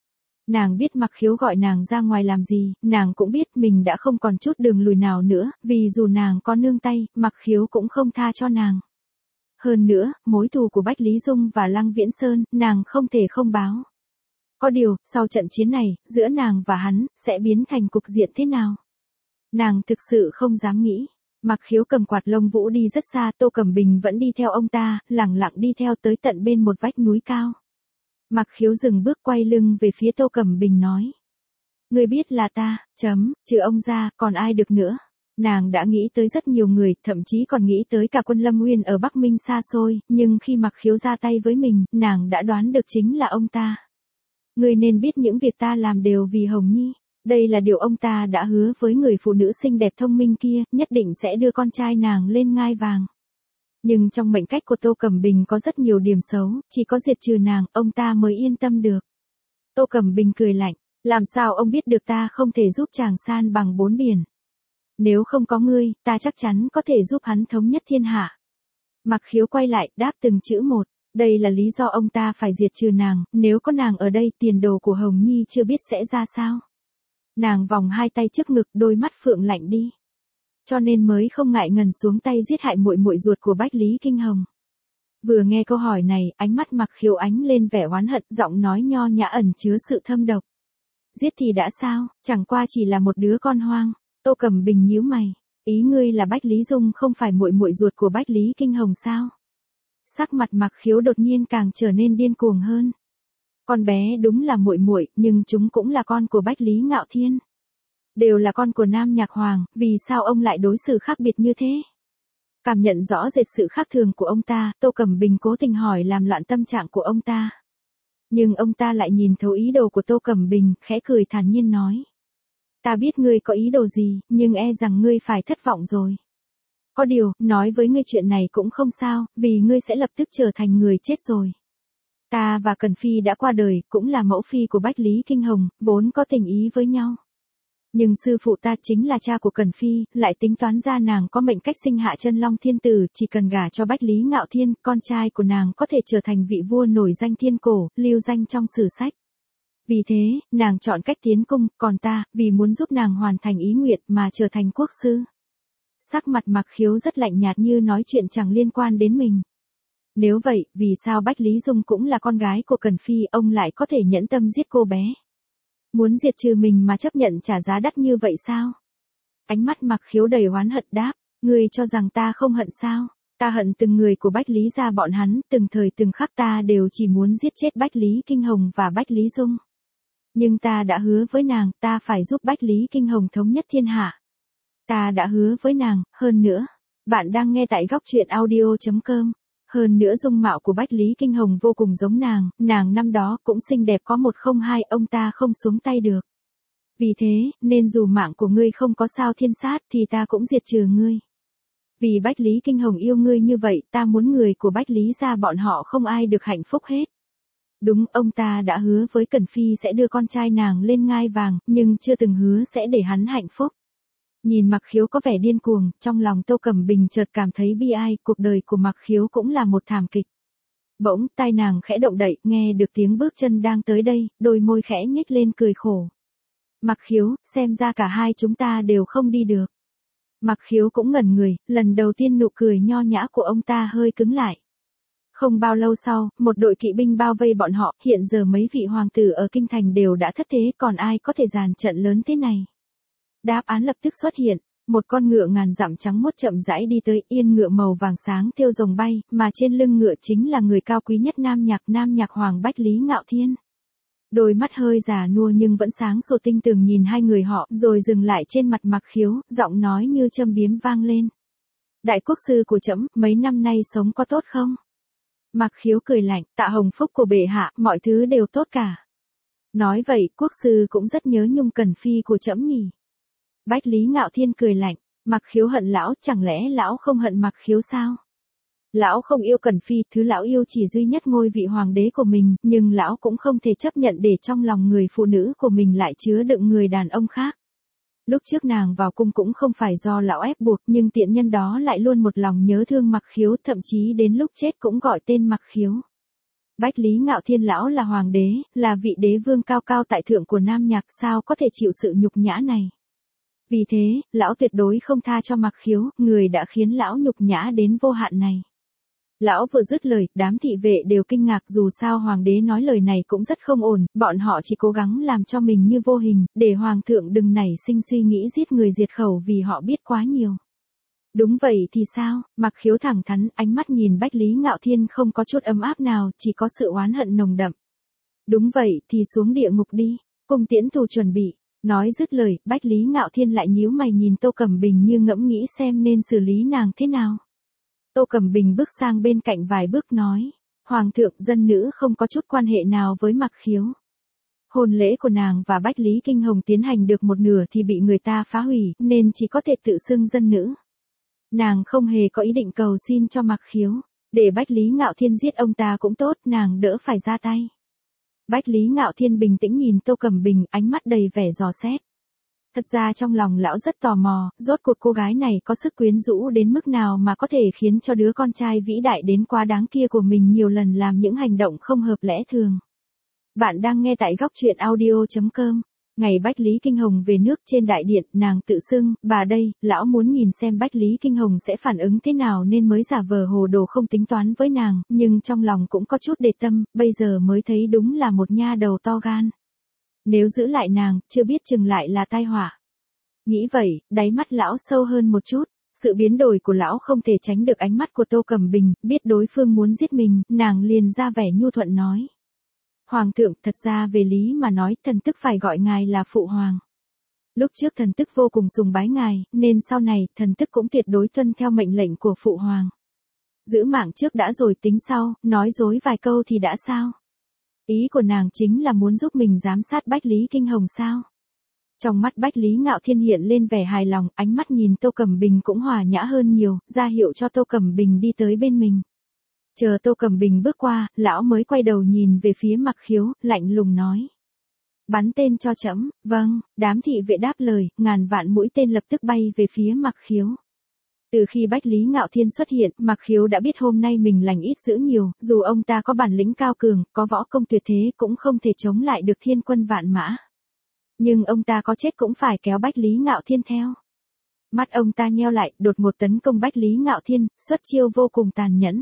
Speaker 1: Nàng biết Mặc Khiếu gọi nàng ra ngoài làm gì, nàng cũng biết mình đã không còn chút đường lùi nào nữa, vì dù nàng có nương tay, Mặc Khiếu cũng không tha cho nàng. Hơn nữa, mối thù của Bách Lý Dung và Lăng Viễn Sơn, nàng không thể không báo. Có điều, sau trận chiến này, giữa nàng và hắn, sẽ biến thành cục diện thế nào? Nàng thực sự không dám nghĩ. Mặc Khiếu cầm quạt lông vũ đi rất xa, Tô Cẩm Bình vẫn đi theo ông ta, lẳng lặng đi theo tới tận bên một vách núi cao. Mặc Khiếu dừng bước quay lưng về phía Tô Cẩm Bình nói. Ngươi biết là ta, chấm, trừ ông ra, còn ai được nữa. Nàng đã nghĩ tới rất nhiều người, thậm chí còn nghĩ tới cả quân Lâm Nguyên ở Bắc Minh xa xôi, nhưng khi Mặc Khiếu ra tay với mình, nàng đã đoán được chính là ông ta. Ngươi nên biết những việc ta làm đều vì Hồng Nhi. Đây là điều ông ta đã hứa với người phụ nữ xinh đẹp thông minh kia, nhất định sẽ đưa con trai nàng lên ngai vàng. Nhưng trong mệnh cách của Tô Cẩm Bình có rất nhiều điểm xấu, chỉ có diệt trừ nàng, ông ta mới yên tâm được. Tô Cẩm Bình cười lạnh, làm sao ông biết được ta không thể giúp chàng san bằng bốn biển. Nếu không có ngươi, ta chắc chắn có thể giúp hắn thống nhất thiên hạ. Mặc Khiếu quay lại, đáp từng chữ một. Đây là lý do ông ta phải diệt trừ nàng, nếu có nàng ở đây tiền đồ của Hồng Nhi chưa biết sẽ ra sao. Nàng vòng hai tay trước ngực, đôi mắt phượng lạnh đi. Cho nên mới không ngại ngần xuống tay giết hại muội muội ruột của Bách Lý Kinh Hồng. Vừa nghe câu hỏi này, ánh mắt Mặc Khiếu ánh lên vẻ oán hận, giọng nói nho nhã ẩn chứa sự thâm độc. Giết thì đã sao, chẳng qua chỉ là một đứa con hoang. Tô Cẩm Bình nhíu mày, ý ngươi là Bách Lý Dung không phải muội muội ruột của Bách Lý Kinh Hồng sao? Sắc mặt Mặc Khiếu đột nhiên càng trở nên điên cuồng hơn. Con bé đúng là muội muội, nhưng chúng cũng là con của Bách Lý Ngạo Thiên. Đều là con của Nam Nhạc Hoàng, vì sao ông lại đối xử khác biệt như thế? Cảm nhận rõ rệt sự khác thường của ông ta, Tô Cẩm Bình cố tình hỏi làm loạn tâm trạng của ông ta. Nhưng ông ta lại nhìn thấu ý đồ của Tô Cẩm Bình, khẽ cười thản nhiên nói. Ta biết ngươi có ý đồ gì, nhưng e rằng ngươi phải thất vọng rồi. Có điều, nói với ngươi chuyện này cũng không sao, vì ngươi sẽ lập tức trở thành người chết rồi. Ta và Cần Phi đã qua đời, cũng là mẫu phi của Bách Lý Kinh Hồng, vốn có tình ý với nhau. Nhưng sư phụ ta chính là cha của Cần Phi, lại tính toán ra nàng có mệnh cách sinh hạ chân long thiên tử, chỉ cần gả cho Bách Lý Ngạo Thiên, con trai của nàng có thể trở thành vị vua nổi danh thiên cổ, lưu danh trong sử sách. Vì thế, nàng chọn cách tiến cung, còn ta, vì muốn giúp nàng hoàn thành ý nguyện mà trở thành quốc sư. Sắc mặt Mặc Khiếu rất lạnh nhạt như nói chuyện chẳng liên quan đến mình. Nếu vậy, vì sao Bách Lý Dung cũng là con gái của Cần Phi, ông lại có thể nhẫn tâm giết cô bé? Muốn diệt trừ mình mà chấp nhận trả giá đắt như vậy sao? Ánh mắt Mặc Khiếu đầy oán hận đáp, ngươi cho rằng ta không hận sao? Ta hận từng người của Bách Lý gia bọn hắn, từng thời từng khắc ta đều chỉ muốn giết chết Bách Lý Kinh Hồng và Bách Lý Dung. Nhưng ta đã hứa với nàng, ta phải giúp Bách Lý Kinh Hồng thống nhất thiên hạ. Ta đã hứa với nàng, hơn nữa. Bạn đang nghe tại góc truyện audio chấm com. Hơn nữa dung mạo của Bách Lý Kinh Hồng vô cùng giống nàng, nàng năm đó cũng xinh đẹp có một không hai, ông ta không xuống tay được. Vì thế, nên dù mạng của ngươi không có sao thiên sát thì ta cũng diệt trừ ngươi. Vì Bách Lý Kinh Hồng yêu ngươi như vậy, ta muốn người của Bách Lý gia bọn họ không ai được hạnh phúc hết. Đúng, ông ta đã hứa với Cần Phi sẽ đưa con trai nàng lên ngai vàng, nhưng chưa từng hứa sẽ để hắn hạnh phúc. Nhìn Mặc Khiếu có vẻ điên cuồng, trong lòng Tô Cẩm Bình chợt cảm thấy bi ai, cuộc đời của Mặc Khiếu cũng là một thảm kịch. Bỗng, tai nàng khẽ động đậy, nghe được tiếng bước chân đang tới đây, đôi môi khẽ nhếch lên cười khổ. Mặc Khiếu, xem ra cả hai chúng ta đều không đi được. Mặc Khiếu cũng ngẩn người, lần đầu tiên nụ cười nho nhã của ông ta hơi cứng lại. Không bao lâu sau, một đội kỵ binh bao vây bọn họ, hiện giờ mấy vị hoàng tử ở kinh thành đều đã thất thế, còn ai có thể dàn trận lớn thế này. Đáp án lập tức xuất hiện, một con ngựa ngàn dặm trắng muốt chậm rãi đi tới, yên ngựa màu vàng sáng thêu rồng bay, mà trên lưng ngựa chính là người cao quý nhất Nam Nhạc, Nam Nhạc Hoàng Bách Lý Ngạo Thiên. Đôi mắt hơi già nua nhưng vẫn sáng sủa tinh tường nhìn hai người họ, rồi dừng lại trên mặt Mặc Khiếu, giọng nói như châm biếm vang lên. Đại quốc sư của trẫm, mấy năm nay sống có tốt không? Mặc Khiếu cười lạnh, tạ hồng phúc của bệ hạ, mọi thứ đều tốt cả. Nói vậy, quốc sư cũng rất nhớ nhung Cần Phi của trẫm nhỉ? Bách Lý Ngạo Thiên cười lạnh, Mặc Khiếu hận lão, chẳng lẽ lão không hận Mặc Khiếu sao? Lão không yêu Cần Phi, thứ lão yêu chỉ duy nhất ngôi vị hoàng đế của mình, nhưng lão cũng không thể chấp nhận để trong lòng người phụ nữ của mình lại chứa đựng người đàn ông khác. Lúc trước nàng vào cung cũng không phải do lão ép buộc, nhưng tiện nhân đó lại luôn một lòng nhớ thương Mặc Khiếu, thậm chí đến lúc chết cũng gọi tên Mặc Khiếu. Bách Lý Ngạo Thiên lão là hoàng đế, là vị đế vương cao cao tại thượng của Nam Nhạc, sao có thể chịu sự nhục nhã này. Vì thế, lão tuyệt đối không tha cho Mặc Khiếu, người đã khiến lão nhục nhã đến vô hạn này. Lão vừa dứt lời, đám thị vệ đều kinh ngạc, dù sao hoàng đế nói lời này cũng rất không ổn, bọn họ chỉ cố gắng làm cho mình như vô hình, để hoàng thượng đừng nảy sinh suy nghĩ giết người diệt khẩu vì họ biết quá nhiều. Đúng vậy thì sao? Mặc Khiếu thẳng thắn, ánh mắt nhìn Bách Lý Ngạo Thiên không có chút ấm áp nào, chỉ có sự oán hận nồng đậm. Đúng vậy thì xuống địa ngục đi, cung tiễn tù chuẩn bị. Nói dứt lời, Bách Lý Ngạo Thiên lại nhíu mày nhìn Tô Cẩm Bình như ngẫm nghĩ xem nên xử lý nàng thế nào. Tô Cẩm Bình bước sang bên cạnh vài bước nói, Hoàng thượng, dân nữ không có chút quan hệ nào với Mặc Khiếu. Hôn lễ của nàng và Bách Lý Kinh Hồng tiến hành được một nửa thì bị người ta phá hủy, nên chỉ có thể tự xưng dân nữ. Nàng không hề có ý định cầu xin cho Mặc Khiếu, để Bách Lý Ngạo Thiên giết ông ta cũng tốt, nàng đỡ phải ra tay. Bách Lý Ngạo Thiên bình tĩnh nhìn Tô Cẩm Bình, ánh mắt đầy vẻ dò xét. Thật ra trong lòng lão rất tò mò, rốt cuộc cô gái này có sức quyến rũ đến mức nào mà có thể khiến cho đứa con trai vĩ đại đến quá đáng kia của mình nhiều lần làm những hành động không hợp lẽ thường. Bạn đang nghe tại góc truyện audio chấm com. Ngày Bách Lý Kinh Hồng về nước trên đại điện, nàng tự xưng, bà đây, lão muốn nhìn xem Bách Lý Kinh Hồng sẽ phản ứng thế nào nên mới giả vờ hồ đồ không tính toán với nàng, nhưng trong lòng cũng có chút đề tâm, bây giờ mới thấy đúng là một nha đầu to gan. Nếu giữ lại nàng, chưa biết chừng lại là tai họa. Nghĩ vậy, đáy mắt lão sâu hơn một chút, Sự biến đổi của lão không thể tránh được ánh mắt của Tô Cẩm Bình, biết đối phương muốn giết mình, nàng liền ra vẻ nhu thuận nói. Hoàng thượng, thật ra về lý mà nói, thần tức phải gọi ngài là phụ hoàng. Lúc trước thần tức vô cùng sùng bái ngài, nên sau này, thần tức cũng tuyệt đối tuân theo mệnh lệnh của phụ hoàng. Giữ mạng trước đã rồi tính sau, nói dối vài câu thì đã sao? Ý của nàng chính là muốn giúp mình giám sát Bách Lý Kinh Hồng sao? Trong mắt Bách Lý Ngạo Thiên hiện lên vẻ hài lòng, ánh mắt nhìn Tô Cẩm Bình cũng hòa nhã hơn nhiều, ra hiệu cho Tô Cẩm Bình đi tới bên mình. Chờ Tô Cẩm Bình bước qua, lão mới quay đầu nhìn về phía Mặc Khiếu, lạnh lùng nói. Bắn tên cho trẫm. Vâng, đám thị vệ đáp lời, ngàn vạn mũi tên lập tức bay về phía Mặc Khiếu. Từ khi Bách Lý Ngạo Thiên xuất hiện, Mặc Khiếu đã biết hôm nay mình lành ít dữ nhiều, dù ông ta có bản lĩnh cao cường, có võ công tuyệt thế cũng không thể chống lại được thiên quân vạn mã. Nhưng ông ta có chết cũng phải kéo Bách Lý Ngạo Thiên theo. Mắt ông ta nheo lại, đột một tấn công Bách Lý Ngạo Thiên, xuất chiêu vô cùng tàn nhẫn.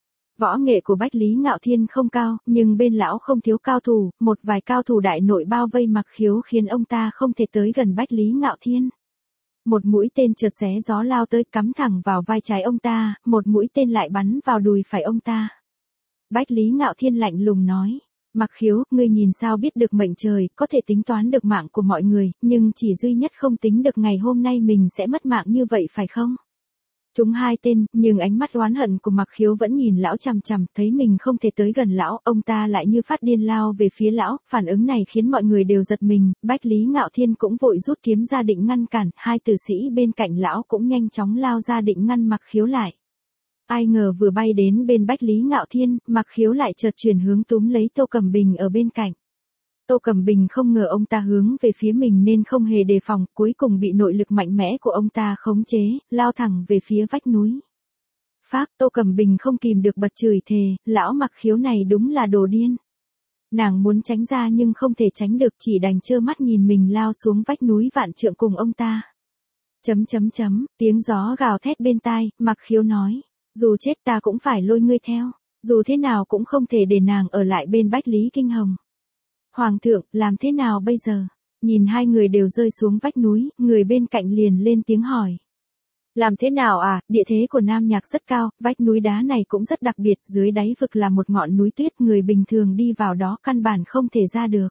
Speaker 1: Võ nghệ của Bách Lý Ngạo Thiên không cao, nhưng bên lão không thiếu cao thủ, một vài cao thủ đại nội bao vây Mặc Khiếu khiến ông ta không thể tới gần Bách Lý Ngạo Thiên. Một mũi tên chợt xé gió lao tới cắm thẳng vào vai trái ông ta, một mũi tên lại bắn vào đùi phải ông ta. Bách Lý Ngạo Thiên lạnh lùng nói, Mặc Khiếu, ngươi nhìn sao biết được mệnh trời, có thể tính toán được mạng của mọi người, nhưng chỉ duy nhất không tính được ngày hôm nay mình sẽ mất mạng như vậy phải không? Trúng hai tên, nhưng ánh mắt oán hận của Mặc Khiếu vẫn nhìn lão chằm chằm, thấy mình không thể tới gần lão, ông ta lại như phát điên lao về phía lão, phản ứng này khiến mọi người đều giật mình, Bách Lý Ngạo Thiên cũng vội rút kiếm ra định ngăn cản, hai tử sĩ bên cạnh lão cũng nhanh chóng lao ra định ngăn Mặc Khiếu lại. Ai ngờ vừa bay đến bên Bách Lý Ngạo Thiên, Mặc Khiếu lại chợt chuyển hướng túm lấy Tô Cẩm Bình ở bên cạnh. Tô Cẩm Bình không ngờ ông ta hướng về phía mình nên không hề đề phòng, cuối cùng bị nội lực mạnh mẽ của ông ta khống chế, lao thẳng về phía vách núi. Phác, Tô Cẩm Bình không kìm được bật chửi thề, lão Mặc Khiếu này đúng là đồ điên. Nàng muốn tránh ra nhưng không thể tránh được, chỉ đành trơ mắt nhìn mình lao xuống vách núi vạn trượng cùng ông ta. Chấm chấm chấm, tiếng gió gào thét bên tai, Mặc Khiếu nói, dù chết ta cũng phải lôi ngươi theo, dù thế nào cũng không thể để nàng ở lại bên Bách Lý Kinh Hồng. Hoàng thượng, làm thế nào bây giờ? Nhìn hai người đều rơi xuống vách núi, người bên cạnh liền lên tiếng hỏi. Làm thế nào à, địa thế của Nam Nhạc rất cao, vách núi đá này cũng rất đặc biệt, dưới đáy vực là một ngọn núi tuyết, người bình thường đi vào đó căn bản không thể ra được.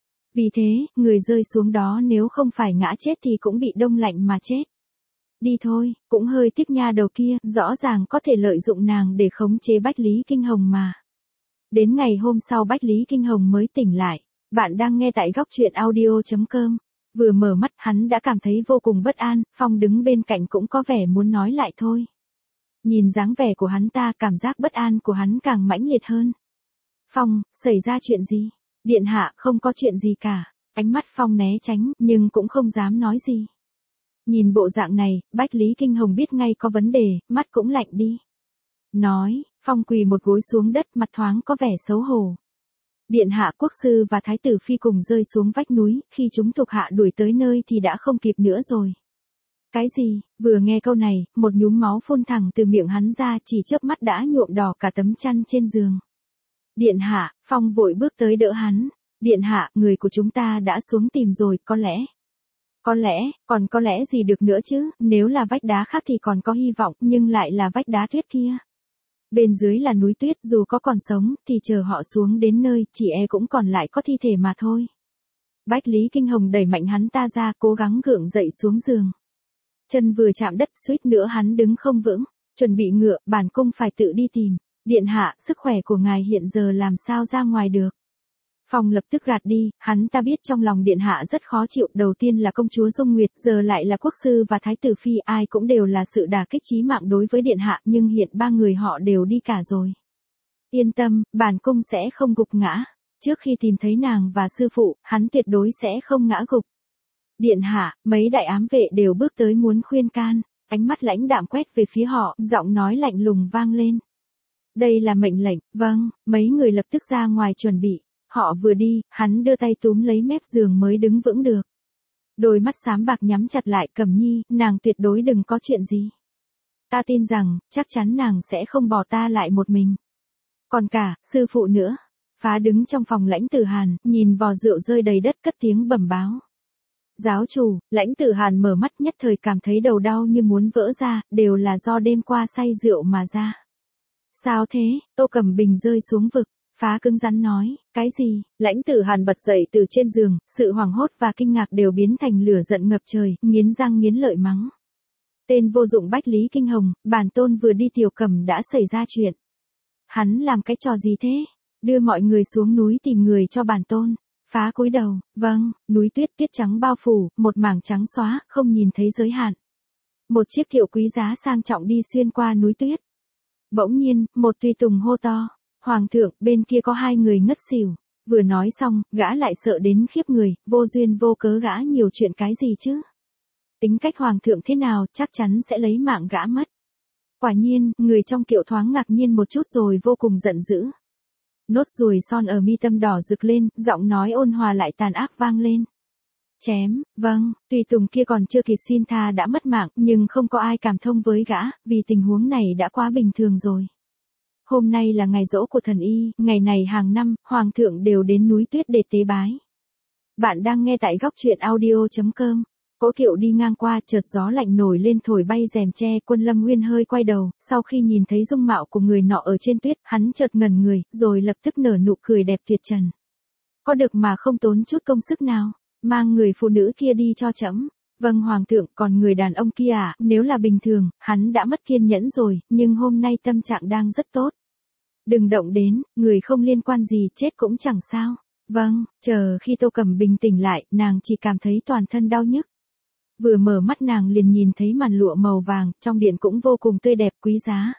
Speaker 1: Vì thế, người rơi xuống đó nếu không phải ngã chết thì cũng bị đông lạnh mà chết. Đi thôi, cũng hơi tiếc nha đầu kia, rõ ràng có thể lợi dụng nàng để khống chế Bách Lý Kinh Hồng mà. Đến ngày hôm sau Bách Lý Kinh Hồng mới tỉnh lại. Bạn đang nghe tại góc truyện audio chấm com. Vừa mở mắt hắn đã cảm thấy vô cùng bất an, Phong đứng bên cạnh cũng có vẻ muốn nói lại thôi. Nhìn dáng vẻ của hắn ta, cảm giác bất an của hắn càng mãnh liệt hơn. Phong, xảy ra chuyện gì? Điện hạ, không có chuyện gì cả. Ánh mắt Phong né tránh, nhưng cũng không dám nói gì. Nhìn bộ dạng này, Bách Lý Kinh Hồng biết ngay có vấn đề, mắt cũng lạnh đi. Nói, Phong quỳ một gối xuống đất, mặt thoáng có vẻ xấu hổ. Điện hạ, quốc sư và thái tử phi cùng rơi xuống vách núi, khi chúng thuộc hạ đuổi tới nơi thì đã không kịp nữa rồi. Cái gì? Vừa nghe câu này, một nhúm máu phun thẳng từ miệng hắn ra, chỉ chớp mắt đã nhuộm đỏ cả tấm chăn trên giường. Điện hạ, Phong vội bước tới đỡ hắn. Điện hạ, người của chúng ta đã xuống tìm rồi, có lẽ. Có lẽ, còn có lẽ gì được nữa chứ, nếu là vách đá khác thì còn có hy vọng, nhưng lại là vách đá tuyết kia. Bên dưới là núi tuyết, dù có còn sống, thì chờ họ xuống đến nơi, chỉ e cũng còn lại có thi thể mà thôi. Bách Lý Kinh Hồng đẩy mạnh hắn ta ra, cố gắng gượng dậy xuống giường. Chân vừa chạm đất, suýt nữa hắn đứng không vững, chuẩn bị ngựa, bản cung phải tự đi tìm. Điện hạ, sức khỏe của ngài hiện giờ làm sao ra ngoài được. Phong lập tức gạt đi, hắn ta biết trong lòng điện hạ rất khó chịu, đầu tiên là công chúa Dung Nguyệt, giờ lại là quốc sư và thái tử phi, ai cũng đều là sự đả kích chí mạng đối với điện hạ, nhưng hiện ba người họ đều đi cả rồi. Yên tâm, bản cung sẽ không gục ngã, trước khi tìm thấy nàng và sư phụ, hắn tuyệt đối sẽ không ngã gục. Điện hạ, mấy đại ám vệ đều bước tới muốn khuyên can, ánh mắt lãnh đạm quét về phía họ, giọng nói lạnh lùng vang lên. Đây là mệnh lệnh, vâng, mấy người lập tức ra ngoài chuẩn bị. Họ vừa đi, hắn đưa tay túm lấy mép giường mới đứng vững được. Đôi mắt xám bạc nhắm chặt lại, Cẩm Nhi, nàng tuyệt đối đừng có chuyện gì. Ta tin rằng, chắc chắn nàng sẽ không bỏ ta lại một mình. Còn cả, sư phụ nữa. Phá đứng trong phòng Lãnh Tử Hàn, nhìn vò rượu rơi đầy đất cất tiếng bẩm báo. Giáo chủ, Lãnh Tử Hàn mở mắt nhất thời cảm thấy đầu đau như muốn vỡ ra, đều là do đêm qua say rượu mà ra. Sao thế? Tô Cẩm Bình rơi xuống vực, phá cứng rắn nói, cái gì? Lãnh Tử Hàn bật dậy từ trên giường, sự hoảng hốt và kinh ngạc đều biến thành lửa giận ngập trời, nghiến răng nghiến lợi mắng. Tên vô dụng Bách Lý Kinh Hồng, bản tôn vừa đi Tiểu Cẩm đã xảy ra chuyện. Hắn làm cái trò gì thế? Đưa mọi người xuống núi tìm người cho bản tôn. Phá cúi đầu, vâng, núi tuyết tuyết trắng bao phủ, một mảng trắng xóa, không nhìn thấy giới hạn. Một chiếc kiệu quý giá sang trọng đi xuyên qua núi tuyết. Bỗng nhiên, một tùy tùng hô to. Hoàng thượng, bên kia có hai người ngất xỉu. Vừa nói xong, gã lại sợ đến khiếp người, vô duyên vô cớ gã nhiều chuyện cái gì chứ? Tính cách hoàng thượng thế nào, chắc chắn sẽ lấy mạng gã mất. Quả nhiên, người trong kiệu thoáng ngạc nhiên một chút rồi vô cùng giận dữ. Nốt ruồi son ở mi tâm đỏ rực lên, giọng nói ôn hòa lại tàn ác vang lên. Chém, vâng, tùy tùng kia còn chưa kịp xin tha đã mất mạng, nhưng không có ai cảm thông với gã, vì tình huống này đã quá bình thường rồi. Hôm nay là ngày giỗ của thần y, ngày này hàng năm, hoàng thượng đều đến núi tuyết để tế bái. Bạn đang nghe tại góc truyện audio chấm com. Cỗ kiệu đi ngang qua, chợt gió lạnh nổi lên thổi bay rèm tre, Quân Lâm Nguyên hơi quay đầu, sau khi nhìn thấy dung mạo của người nọ ở trên tuyết, hắn chợt ngẩn người, rồi lập tức nở nụ cười đẹp tuyệt trần. Có được mà không tốn chút công sức nào, mang người phụ nữ kia đi cho trẫm. Vâng hoàng thượng, còn người đàn ông kia à, nếu là bình thường, hắn đã mất kiên nhẫn rồi, nhưng hôm nay tâm trạng đang rất tốt. Đừng động đến, người không liên quan gì, chết cũng chẳng sao. Vâng, chờ khi Tô Cẩm bình tĩnh lại, nàng chỉ cảm thấy toàn thân đau nhức. Vừa mở mắt nàng liền nhìn thấy màn lụa màu vàng, trong điện cũng vô cùng tươi đẹp quý giá.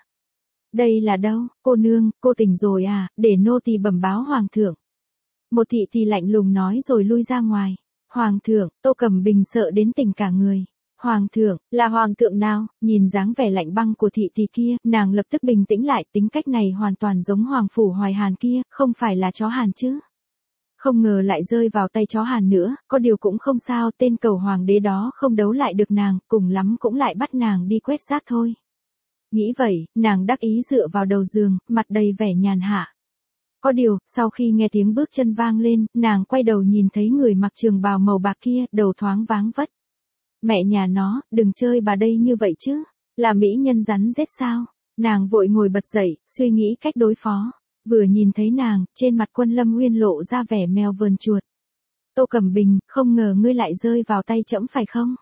Speaker 1: Đây là đâu, cô nương, cô tỉnh rồi à, để nô tỳ bẩm báo hoàng thượng. Một thị tỳ lạnh lùng nói rồi lui ra ngoài. Hoàng thượng, Tô Cẩm Bình sợ đến tỉnh cả người. Hoàng thượng, là hoàng thượng nào? Nhìn dáng vẻ lạnh băng của thị tỳ kia, nàng lập tức bình tĩnh lại, tính cách này hoàn toàn giống hoàng phủ Hoài Hàn kia, không phải là chó Hàn chứ. Không ngờ lại rơi vào tay chó Hàn nữa, có điều cũng không sao, tên cầu hoàng đế đó không đấu lại được nàng, cùng lắm cũng lại bắt nàng đi quét rác thôi. Nghĩ vậy, nàng đắc ý dựa vào đầu giường, mặt đầy vẻ nhàn hạ. Có điều, sau khi nghe tiếng bước chân vang lên, nàng quay đầu nhìn thấy người mặc trường bào màu bạc kia, đầu thoáng váng vất. Mẹ nhà nó, đừng chơi bà đây như vậy chứ, là mỹ nhân rắn rết sao? Nàng vội ngồi bật dậy, suy nghĩ cách đối phó. Vừa nhìn thấy nàng, trên mặt Quân Lâm Nguyên lộ ra vẻ mèo vờn chuột. Tô Cẩm Bình, không ngờ ngươi lại rơi vào tay trẫm phải không?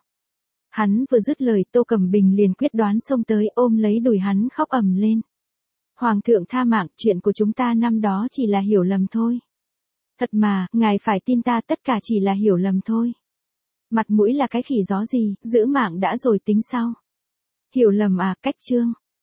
Speaker 1: Hắn vừa dứt lời, Tô Cẩm Bình liền quyết đoán xông tới ôm lấy đùi hắn khóc ầm lên. Hoàng thượng tha mạng, chuyện của chúng ta năm đó chỉ là hiểu lầm thôi. Thật mà, ngài phải tin ta, tất cả chỉ là hiểu lầm thôi. Mặt mũi là cái khỉ gió gì, giữ mạng đã rồi tính sau. Hiểu lầm à, cách chương.